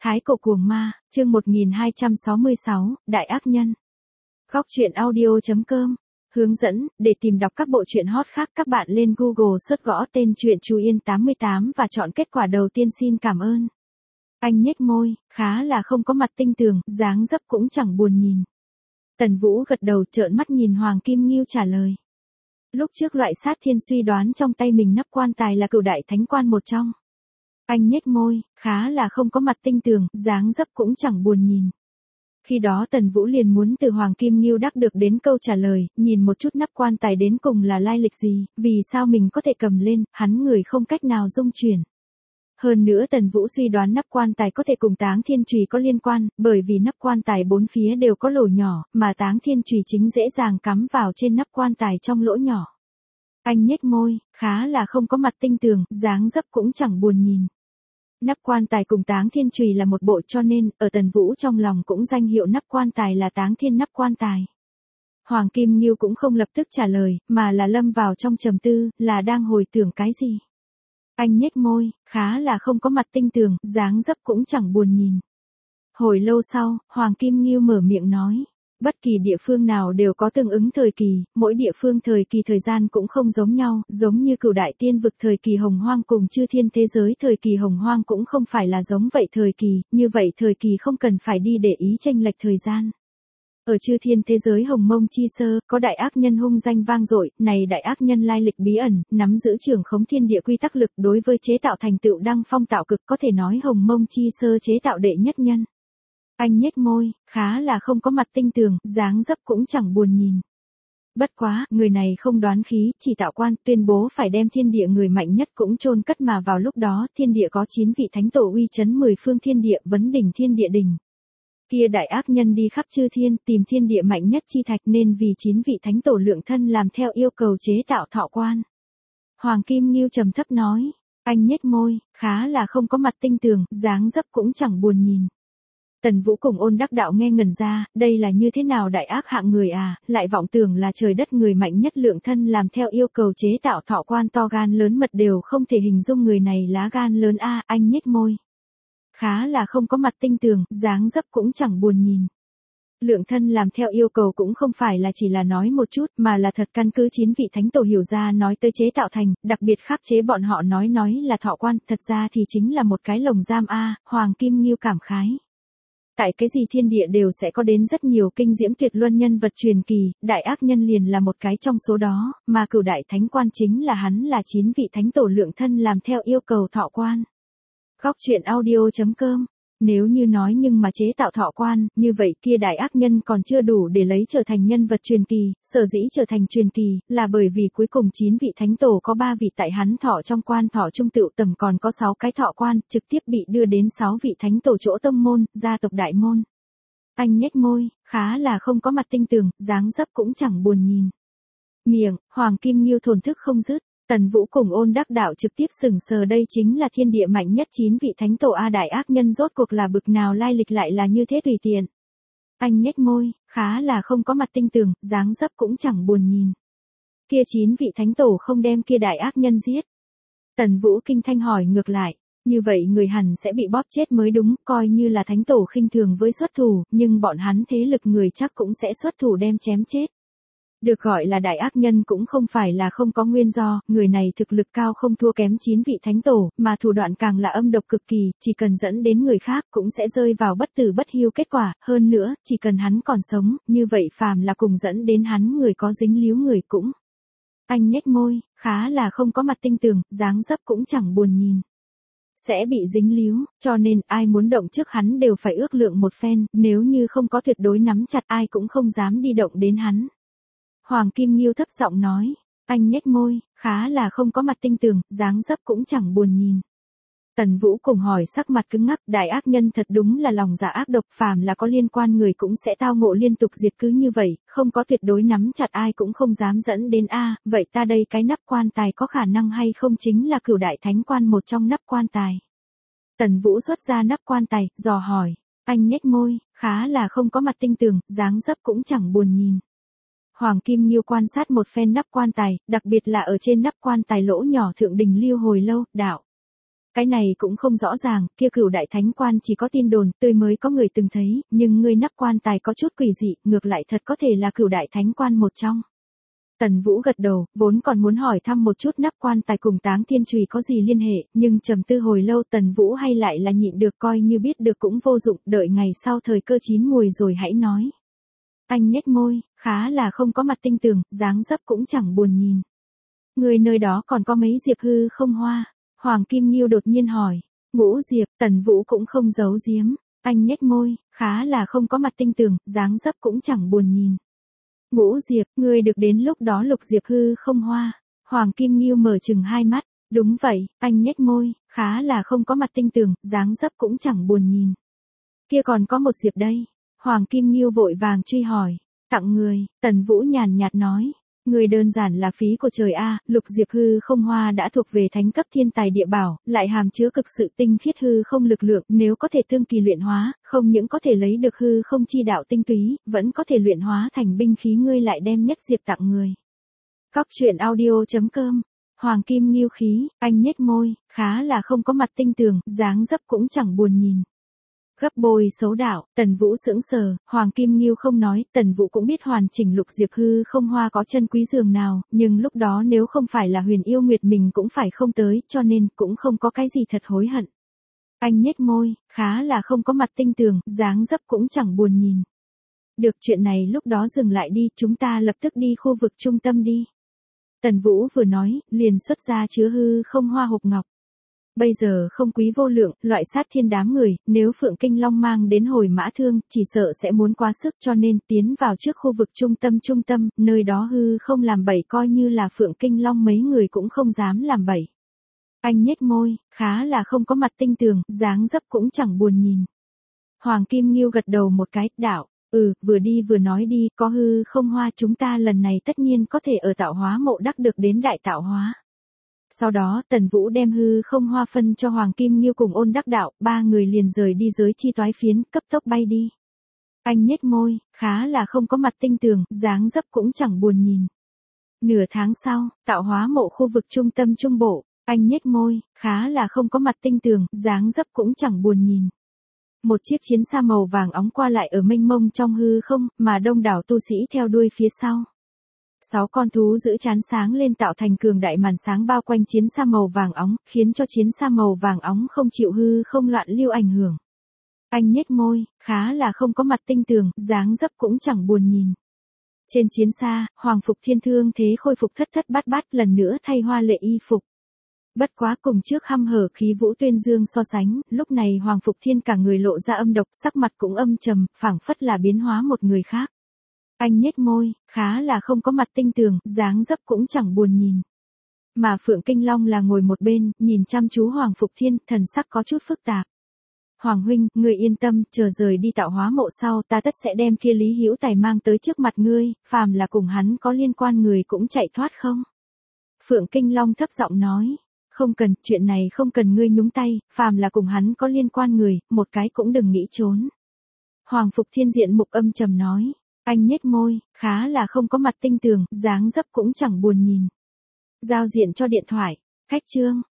Thái cổ cuồng ma, chương 1266, Đại ác nhân. Góc truyện audio.com hướng dẫn, để tìm đọc các bộ truyện hot khác các bạn lên Google search gõ tên truyện Chú Yên 88 và chọn kết quả đầu tiên xin cảm ơn. Anh nhếch môi, khá là không có mặt tinh tường, dáng dấp cũng chẳng buồn nhìn. Tần Vũ gật đầu trợn mắt nhìn Hoàng Kim Ngưu trả lời. Lúc trước loại sát thiên suy đoán trong tay mình nắp quan tài là cửu đại thánh quan một trong. Anh nhếch môi, khá là không có mặt tinh tường, dáng dấp cũng chẳng buồn nhìn. Khi đó Tần Vũ liền muốn từ Hoàng Kim Ngưu đắc được đến câu trả lời, nhìn một chút nắp quan tài đến cùng là lai lịch gì, vì sao mình có thể cầm lên, hắn người không cách nào dung chuyển. Hơn nữa Tần Vũ suy đoán nắp quan tài có thể cùng Táng Thiên Chùy có liên quan, bởi vì nắp quan tài bốn phía đều có lỗ nhỏ, mà Táng Thiên Chùy chính dễ dàng cắm vào trên nắp quan tài trong lỗ nhỏ. Anh nhếch môi, khá là không có mặt tinh tường, dáng dấp cũng chẳng buồn nhìn. Nắp quan tài cùng Táng Thiên Chùy là một bộ cho nên, ở Tần Vũ trong lòng cũng danh hiệu nắp quan tài là Táng Thiên nắp quan tài. Hoàng Kim Ngưu cũng không lập tức trả lời, mà là lâm vào trong trầm tư, là đang hồi tưởng cái gì. Anh nhếch môi, khá là không có mặt tinh tường, dáng dấp cũng chẳng buồn nhìn. Hồi lâu sau, Hoàng Kim Ngưu mở miệng nói. Bất kỳ địa phương nào đều có tương ứng thời kỳ, mỗi địa phương thời kỳ thời gian cũng không giống nhau, giống như cửu đại tiên vực thời kỳ hồng hoang cùng chư thiên thế giới thời kỳ hồng hoang cũng không phải là giống vậy thời kỳ, như vậy thời kỳ không cần phải đi để ý chênh lệch thời gian. Ở chư thiên thế giới hồng mông chi sơ, có đại ác nhân hung danh vang dội, này đại ác nhân lai lịch bí ẩn, nắm giữ trưởng khống thiên địa quy tắc lực đối với chế tạo thành tựu đăng phong tạo cực, có thể nói hồng mông chi sơ chế tạo đệ nhất nhân. Anh nhếch môi, khá là không có mặt tinh tường, dáng dấp cũng chẳng buồn nhìn. Bất quá, người này không đoán khí, chỉ tạo quan, tuyên bố phải đem thiên địa người mạnh nhất cũng chôn cất mà vào lúc đó, thiên địa có 9 vị thánh tổ uy chấn 10 phương thiên địa, vấn đỉnh thiên địa đỉnh. Kia đại ác nhân đi khắp chư thiên, tìm thiên địa mạnh nhất chi thạch nên vì 9 vị thánh tổ lượng thân làm theo yêu cầu chế tạo thọ quan. Hoàng Kim Ngưu trầm thấp nói, anh nhếch môi, khá là không có mặt tinh tường, dáng dấp cũng chẳng buồn nhìn. Tần Vũ cùng Ôn Đắc Đạo nghe ngẩn ra, đây là như thế nào đại ác hạng người à, lại vọng tưởng là trời đất người mạnh nhất lượng thân làm theo yêu cầu chế tạo thọ quan to gan lớn mật đều không thể hình dung người này lá gan lớn a. Anh nhếch môi. Khá là không có mặt tinh tường, dáng dấp cũng chẳng buồn nhìn. Lượng thân làm theo yêu cầu cũng không phải là chỉ là nói một chút mà là thật căn cứ 9 vị thánh tổ hiểu ra nói tới chế tạo thành, đặc biệt khắc chế bọn họ nói là thọ quan, thật ra thì chính là một cái lồng giam a. Hoàng Kim Ngưu cảm khái. Tại cái gì thiên địa đều sẽ có đến rất nhiều kinh diễm tuyệt luân nhân vật truyền kỳ, đại ác nhân liền là một cái trong số đó, mà cửu đại thánh quan chính là hắn là 9 vị thánh tổ lượng thân làm theo yêu cầu thọ quan. Góc truyện audio.com Nếu như nói nhưng mà chế tạo thọ quan, như vậy kia đại ác nhân còn chưa đủ để lấy trở thành nhân vật truyền kỳ, sở dĩ trở thành truyền kỳ, là bởi vì cuối cùng 9 vị thánh tổ có 3 vị tại hắn thọ trong quan thọ trung tựu tầm còn có 6 cái thọ quan, trực tiếp bị đưa đến 6 vị thánh tổ chỗ tông môn, gia tộc đại môn. Anh nhếch môi, khá là không có mặt tinh tường, dáng dấp cũng chẳng buồn nhìn. Miệng, Hoàng Kim Ngưu thổn thức không dứt. Tần Vũ cùng Ôn Đắc Đạo trực tiếp sững sờ đây chính là thiên địa mạnh nhất 9 vị thánh tổ a đại ác nhân rốt cuộc là bực nào lai lịch lại là như thế tùy tiện. Anh nhếch môi, khá là không có mặt tinh tường, dáng dấp cũng chẳng buồn nhìn. Kia 9 vị thánh tổ không đem kia đại ác nhân giết. Tần Vũ kinh thanh hỏi ngược lại, như vậy người hẳn sẽ bị bóp chết mới đúng, coi như là thánh tổ khinh thường với xuất thủ, nhưng bọn hắn thế lực người chắc cũng sẽ xuất thủ đem chém chết. Được gọi là đại ác nhân cũng không phải là không có nguyên do, người này thực lực cao không thua kém 9 vị thánh tổ, mà thủ đoạn càng là âm độc cực kỳ, chỉ cần dẫn đến người khác cũng sẽ rơi vào bất tử bất hiu kết quả, hơn nữa, chỉ cần hắn còn sống, như vậy phàm là cùng dẫn đến hắn người có dính líu người cũng. Anh nhếch môi, khá là không có mặt tinh tường, dáng dấp cũng chẳng buồn nhìn. Sẽ bị dính líu, cho nên ai muốn động trước hắn đều phải ước lượng một phen, nếu như không có tuyệt đối nắm chặt ai cũng không dám đi động đến hắn. Hoàng Kim Ngưu thấp giọng nói, anh nhếch môi, khá là không có mặt tinh tường, dáng dấp cũng chẳng buồn nhìn. Tần Vũ cùng hỏi sắc mặt cứng ngắc, đại ác nhân thật đúng là lòng dạ ác độc, phàm là có liên quan người cũng sẽ tao ngộ liên tục diệt cứ như vậy, không có tuyệt đối nắm chặt ai cũng không dám dẫn đến a. Vậy ta đây cái nắp quan tài có khả năng hay không chính là cửu đại thánh quan một trong nắp quan tài. Tần Vũ xuất ra nắp quan tài, dò hỏi, anh nhếch môi, khá là không có mặt tinh tường, dáng dấp cũng chẳng buồn nhìn. Hoàng Kim Ngưu quan sát một phen nắp quan tài, đặc biệt là ở trên nắp quan tài lỗ nhỏ thượng đình lưu hồi lâu, đạo. Cái này cũng không rõ ràng, kia Cửu đại thánh quan chỉ có tin đồn, tươi mới có người từng thấy, nhưng ngươi nắp quan tài có chút quỷ dị, ngược lại thật có thể là Cửu đại thánh quan một trong. Tần Vũ gật đầu, vốn còn muốn hỏi thăm một chút nắp quan tài cùng Táng Thiên Chùy có gì liên hệ, nhưng trầm tư hồi lâu Tần Vũ hay lại là nhịn được, coi như biết được cũng vô dụng, đợi ngày sau thời cơ chín mùi rồi hãy nói. Anh nhếch môi, khá là không có mặt tinh tường, dáng dấp cũng chẳng buồn nhìn. Người nơi đó còn có mấy diệp hư không hoa? Hoàng Kim Nghiêu đột nhiên hỏi. Ngũ diệp, Tần Vũ cũng không giấu giếm. Anh nhếch môi, khá là không có mặt tinh tường, dáng dấp cũng chẳng buồn nhìn. Ngũ diệp, ngươi được đến lúc đó lục diệp hư không hoa. Hoàng Kim Nghiêu mở chừng hai mắt. Đúng vậy, anh nhếch môi, khá là không có mặt tinh tường, dáng dấp cũng chẳng buồn nhìn. Kia còn có một diệp đây. Hoàng Kim Nghiêu vội vàng truy hỏi. Tặng người, Tần Vũ nhàn nhạt nói. Người đơn giản là phí của trời a, lục diệp hư không hoa đã thuộc về thánh cấp thiên tài địa bảo, lại hàm chứa cực sự tinh khiết hư không lực lượng, nếu có thể tương kỳ luyện hóa, không những có thể lấy được hư không chi đạo tinh túy, vẫn có thể luyện hóa thành binh khí, ngươi lại đem nhất diệp tặng người. Cóc truyện audio.com. Hoàng Kim Nghiêu khí, anh nhếch môi, khá là không có mặt tinh tường, dáng dấp cũng chẳng buồn nhìn. Gấp bôi xấu đạo, Tần Vũ sững sờ, Hoàng Kim Nghiêu không nói, Tần Vũ cũng biết hoàn chỉnh lục diệp hư không hoa có chân quý dường nào, nhưng lúc đó nếu không phải là Huyền Yêu Nguyệt mình cũng phải không tới, cho nên cũng không có cái gì thật hối hận. Anh nhếch môi, khá là không có mặt tinh tường, dáng dấp cũng chẳng buồn nhìn. Được, chuyện này lúc đó dừng lại đi, chúng ta lập tức đi khu vực trung tâm đi. Tần Vũ vừa nói, liền xuất ra chứa hư không hoa hộp ngọc. Bây giờ không quý vô lượng, loại sát thiên đám người, nếu Phượng Kinh Long mang đến hồi mã thương, chỉ sợ sẽ muốn quá sức, cho nên tiến vào trước khu vực trung tâm, nơi đó hư không làm bậy, coi như là Phượng Kinh Long mấy người cũng không dám làm bậy. Anh nhếch môi, khá là không có mặt tinh tường, dáng dấp cũng chẳng buồn nhìn. Hoàng Kim Nghiêu gật đầu một cái, đạo, vừa đi vừa nói đi, có hư không hoa chúng ta lần này tất nhiên có thể ở tạo hóa mộ đắc được đến đại tạo hóa. Sau đó Tần Vũ đem hư không hoa phân cho Hoàng Kim Nghiêu cùng Ôn Đắc Đạo, ba người liền rời đi giới chi toái phiến, cấp tốc bay đi. Anh nhếch môi, khá là không có mặt tinh tường, dáng dấp cũng chẳng buồn nhìn. Nửa tháng sau, tạo hóa mộ khu vực trung tâm trung bộ, anh nhếch môi, khá là không có mặt tinh tường, dáng dấp cũng chẳng buồn nhìn. Một chiếc chiến xa màu vàng óng qua lại ở mênh mông trong hư không, mà đông đảo tu sĩ theo đuôi phía sau. 6 con thú giữ chán sáng lên tạo thành cường đại màn sáng bao quanh chiến xa màu vàng óng, khiến cho chiến xa màu vàng óng không chịu hư không loạn lưu ảnh hưởng. Anh nhếch môi, khá là không có mặt tinh tường, dáng dấp cũng chẳng buồn nhìn. Trên chiến xa, Hoàng Phục Thiên thương thế khôi phục thất thất bát bát, lần nữa thay hoa lệ y phục. Bất quá cùng trước hăm hở khí vũ tuyên dương so sánh, lúc này Hoàng Phục Thiên cả người lộ ra âm độc, sắc mặt cũng âm trầm, phảng phất là biến hóa một người khác. Anh nhếch môi, khá là không có mặt tinh tường, dáng dấp cũng chẳng buồn nhìn. Mà Phượng Kinh Long là ngồi một bên, nhìn chăm chú Hoàng Phục Thiên, thần sắc có chút phức tạp. Hoàng huynh, ngươi yên tâm, chờ rời đi tạo hóa mộ sau, ta tất sẽ đem kia Lý Hữu Tài mang tới trước mặt ngươi, phàm là cùng hắn có liên quan người cũng chạy thoát không? Phượng Kinh Long thấp giọng nói, không cần, chuyện này không cần ngươi nhúng tay, phàm là cùng hắn có liên quan người, một cái cũng đừng nghĩ trốn. Hoàng Phục Thiên diện mục âm trầm nói. Anh nhếch môi, khá là không có mặt tinh tường, dáng dấp cũng chẳng buồn nhìn. Giao diện cho điện thoại, khách chương.